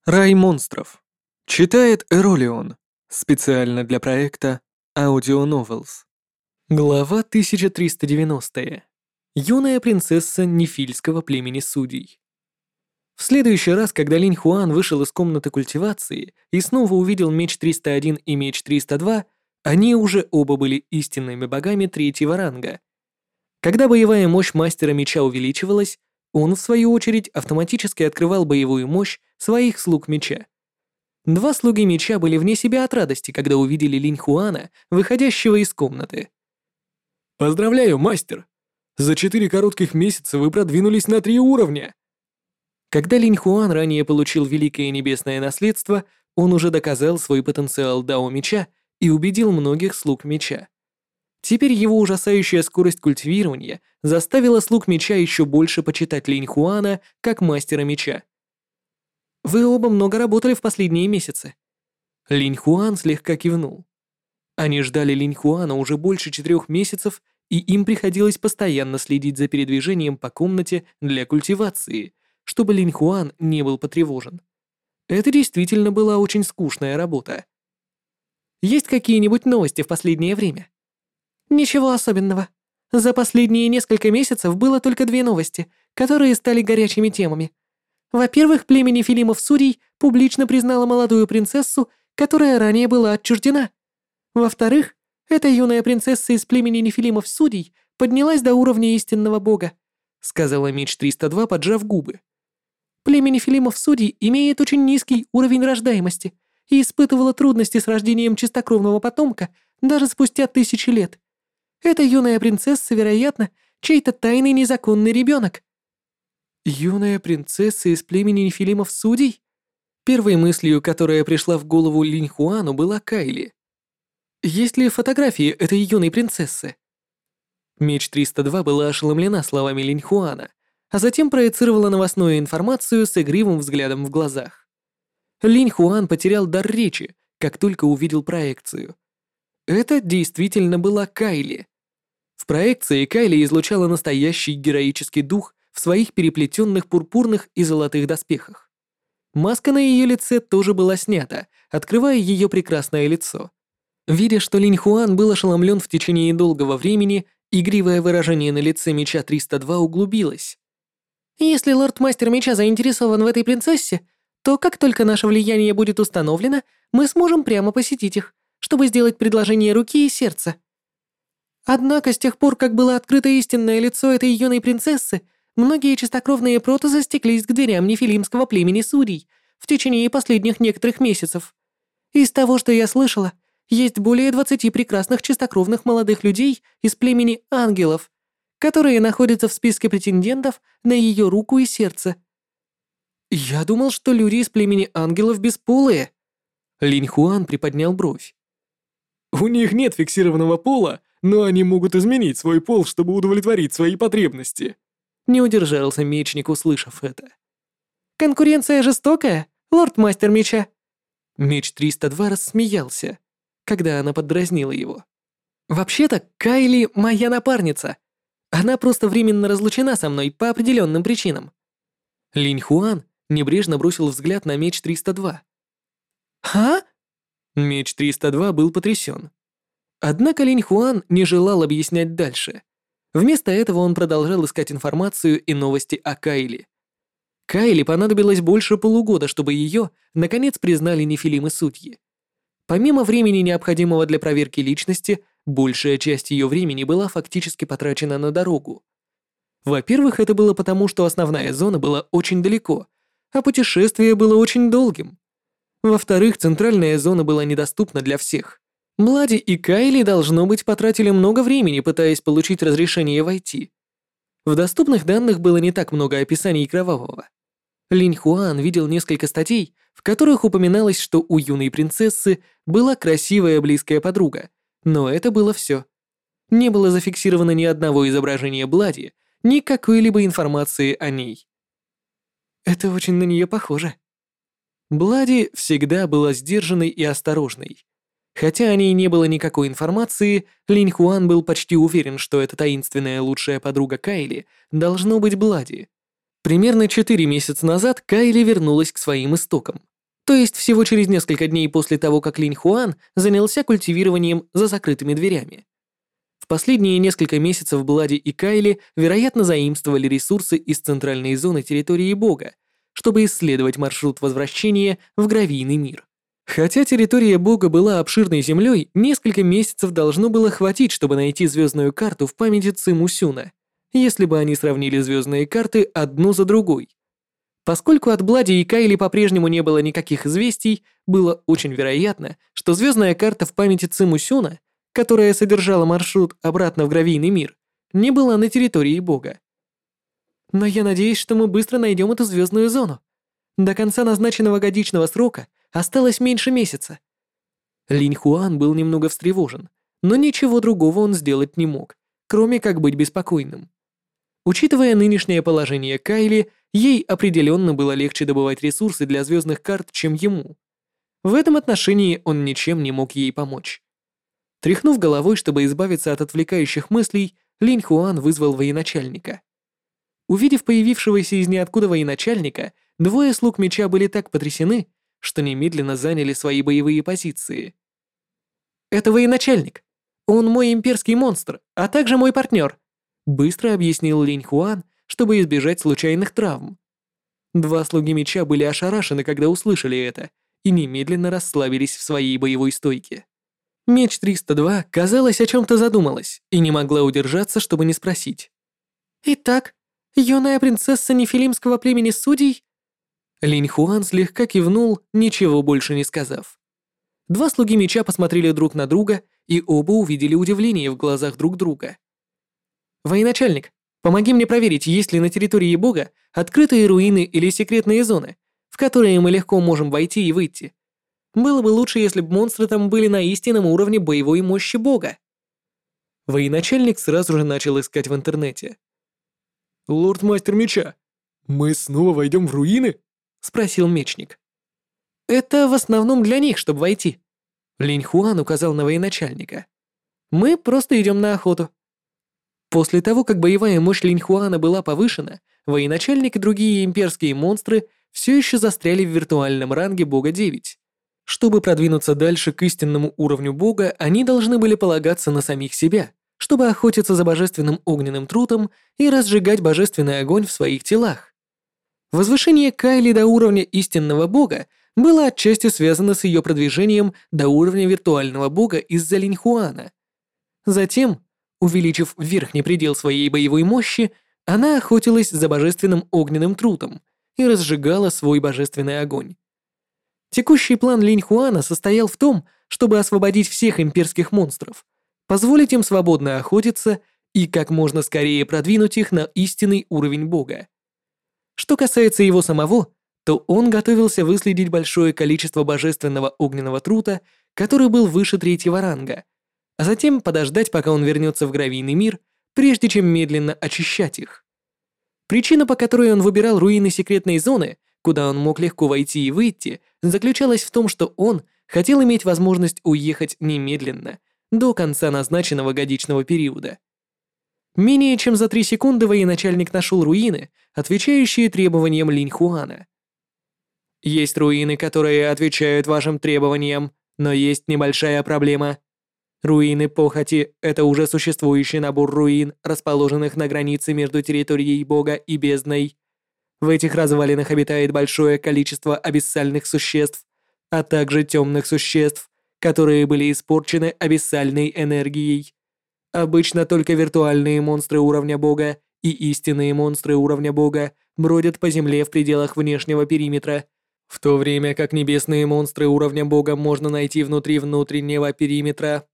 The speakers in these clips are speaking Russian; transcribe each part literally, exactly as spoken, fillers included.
Рай монстров. Читает Эролион. Специально для проекта Audio Novels. Глава тысяча триста девяностая. Юная принцесса нефильского племени судей. В следующий раз, когда Линь Хуан вышел из комнаты культивации и снова увидел меч триста один и меч триста два, они уже оба были истинными богами третьего ранга. Когда боевая мощь мастера меча увеличивалась, он, в свою очередь, автоматически открывал боевую мощь своих слуг меча. Два слуги меча были вне себя от радости, когда увидели Линь Хуана, выходящего из комнаты. «Поздравляю, мастер! За четыре коротких месяца вы продвинулись на три уровня!» Когда Линь Хуан ранее получил Великое Небесное Наследство, он уже доказал свой потенциал Дао Меча и убедил многих слуг меча. Теперь его ужасающая скорость культивирования заставила слуг меча еще больше почитать Линь Хуана как мастера меча. «Вы оба много работали в последние месяцы». Линь Хуан слегка кивнул. Они ждали Линь Хуана уже больше четырех месяцев, и им приходилось постоянно следить за передвижением по комнате для культивации, чтобы Линь Хуан не был потревожен. Это действительно была очень скучная работа. «Есть какие-нибудь новости в последнее время?» «Ничего особенного. За последние несколько месяцев было только две новости, которые стали горячими темами. Во-первых, племя нефилимов судей публично признало молодую принцессу, которая ранее была отчуждена. Во-вторых, эта юная принцесса из племени нефилимов судей поднялась до уровня истинного бога», сказала меч триста два, поджав губы. «Племя нефилимов судей имеет очень низкий уровень рождаемости и испытывало трудности с рождением чистокровного потомка даже спустя тысячи лет. Эта юная принцесса, вероятно, чей-то тайный незаконный ребенок». «Юная принцесса из племени нефилимов судей?» Первой мыслью, которая пришла в голову Линь Хуану, была Кайли. «Есть ли фотографии этой юной принцессы?» Меч триста два была ошеломлена словами Линь Хуана, а затем проецировала новостную информацию с игривым взглядом в глазах. Линь Хуан потерял дар речи, как только увидел проекцию. Это действительно была Кайли. В проекции Кайли излучала настоящий героический дух в своих переплетенных пурпурных и золотых доспехах. Маска на ее лице тоже была снята, открывая ее прекрасное лицо. Видя, что Линь Хуан был ошеломлен в течение долгого времени, игривое выражение на лице меча триста два углубилось. «Если лорд-мастер меча заинтересован в этой принцессе, то как только наше влияние будет установлено, мы сможем прямо посетить их, чтобы сделать предложение руки и сердца. Однако с тех пор, как было открыто истинное лицо этой юной принцессы, многие чистокровные протозы стеклись к дверям нефилимского племени судей в течение последних некоторых месяцев. Из того, что я слышала, есть более двадцати прекрасных чистокровных молодых людей из племени ангелов, которые находятся в списке претендентов на ее руку и сердце». «Я думал, что люди из племени ангелов бесполые». Линь Хуан приподнял бровь. «У них нет фиксированного пола, но они могут изменить свой пол, чтобы удовлетворить свои потребности». Не удержался мечник, услышав это. «Конкуренция жестокая, лорд-мастер меча». Меч триста два рассмеялся, когда она поддразнила его. «Вообще-то, Кайли моя напарница. Она просто временно разлучена со мной по определенным причинам». Линь Хуан небрежно бросил взгляд на меч триста два. «А?» Меч триста два был потрясен. Однако Линь Хуан не желал объяснять дальше. Вместо этого он продолжал искать информацию и новости о Кайли. Кайли понадобилось больше полугода, чтобы ее, наконец, признали нефилимы судьи. Помимо времени, необходимого для проверки личности, большая часть ее времени была фактически потрачена на дорогу. Во-первых, это было потому, что основная зона была очень далеко, а путешествие было очень долгим. Во-вторых, центральная зона была недоступна для всех. Блади и Кайли, должно быть, потратили много времени, пытаясь получить разрешение войти. В доступных данных было не так много описаний кровавого. Линь Хуан видел несколько статей, в которых упоминалось, что у юной принцессы была красивая близкая подруга, но это было все. Не было зафиксировано ни одного изображения Блади, ни какой-либо информации о ней. Это очень на нее похоже. Блади всегда была сдержанной и осторожной. Хотя о ней не было никакой информации, Линь Хуан был почти уверен, что эта таинственная лучшая подруга Кайли должно быть Блади. Примерно четыре месяца назад Кайли вернулась к своим истокам. То есть всего через несколько дней после того, как Линь Хуан занялся культивированием за закрытыми дверями. В последние несколько месяцев Блади и Кайли, вероятно, заимствовали ресурсы из центральной зоны территории Бога, чтобы исследовать маршрут возвращения в Гравийный мир. Хотя территория Бога была обширной землей, несколько месяцев должно было хватить, чтобы найти звездную карту в памяти Циму Сюна, если бы они сравнили звездные карты одну за другой. Поскольку от Блади и Кайли по-прежнему не было никаких известий, было очень вероятно, что звездная карта в памяти Циму Сюна, которая содержала маршрут обратно в Гравийный мир, не была на территории Бога. Но я надеюсь, что мы быстро найдем эту звездную зону. До конца назначенного годичного срока осталось меньше месяца. Линь Хуан был немного встревожен, но ничего другого он сделать не мог, кроме как быть беспокойным. Учитывая нынешнее положение Кайли, ей определенно было легче добывать ресурсы для звездных карт, чем ему. В этом отношении он ничем не мог ей помочь. Тряхнув головой, чтобы избавиться от отвлекающих мыслей, Линь Хуан вызвал военачальника. Увидев появившегося из ниоткуда военачальника, двое слуг меча были так потрясены, что немедленно заняли свои боевые позиции. «Это военачальник. Он мой имперский монстр, а также мой партнер», быстро объяснил Линь Хуан, чтобы избежать случайных травм. Два слуги меча были ошарашены, когда услышали это, и немедленно расслабились в своей боевой стойке. Меч триста два, казалось, о чем-то задумалась и не могла удержаться, чтобы не спросить. «Итак, юная принцесса нефилимского племени судей?» Линь Хуан слегка кивнул, ничего больше не сказав. Два слуги меча посмотрели друг на друга, и оба увидели удивление в глазах друг друга. «Военачальник, помоги мне проверить, есть ли на территории Бога открытые руины или секретные зоны, в которые мы легко можем войти и выйти. Было бы лучше, если бы монстры там были на истинном уровне боевой мощи Бога». Военачальник сразу же начал искать в интернете. «Лорд-мастер меча, мы снова войдем в руины?» — спросил мечник. «Это в основном для них, чтобы войти». Линь Хуан указал на военачальника. «Мы просто идем на охоту». После того, как боевая мощь Линь Хуана была повышена, военачальник и другие имперские монстры все еще застряли в виртуальном ранге Бога девять. Чтобы продвинуться дальше к истинному уровню Бога, они должны были полагаться на самих себя, чтобы охотиться за божественным огненным трутом и разжигать божественный огонь в своих телах. Возвышение Кайли до уровня истинного бога было отчасти связано с ее продвижением до уровня виртуального бога из-за Линь Хуана. Затем, увеличив верхний предел своей боевой мощи, она охотилась за божественным огненным трутом и разжигала свой божественный огонь. Текущий план Линь Хуана состоял в том, чтобы освободить всех имперских монстров, позволить им свободно охотиться и как можно скорее продвинуть их на истинный уровень бога. Что касается его самого, то он готовился выследить большое количество божественного огненного трута, который был выше третьего ранга, а затем подождать, пока он вернется в Гравийный мир, прежде чем медленно очищать их. Причина, по которой он выбирал руины секретной зоны, куда он мог легко войти и выйти, заключалась в том, что он хотел иметь возможность уехать немедленно, до конца назначенного годичного периода. Менее чем за три секунды военачальник нашел руины, отвечающие требованиям Линь Хуана. «Есть руины, которые отвечают вашим требованиям, но есть небольшая проблема. Руины похоти — это уже существующий набор руин, расположенных на границе между территорией Бога и бездной. В этих развалинах обитает большое количество абиссальных существ, а также темных существ, которые были испорчены абиссальной энергией. Обычно только виртуальные монстры уровня Бога и истинные монстры уровня Бога бродят по земле в пределах внешнего периметра, в то время как небесные монстры уровня Бога можно найти внутри внутреннего периметра».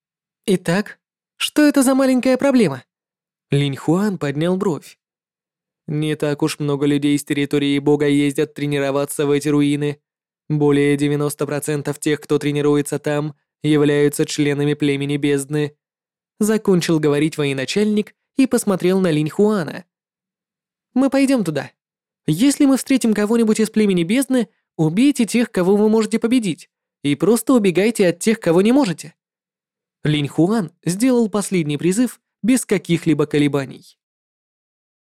«Итак, что это за маленькая проблема?» Линь Хуан поднял бровь. «Не так уж много людей с территории Бога ездят тренироваться в эти руины. Более девяноста процентов тех, кто тренируется там, являются членами племени бездны». Закончил говорить военачальник и посмотрел на Линь Хуана. «Мы пойдем туда. Если мы встретим кого-нибудь из племени бездны, убейте тех, кого вы можете победить, и просто убегайте от тех, кого не можете». Линь Хуан сделал последний призыв без каких-либо колебаний.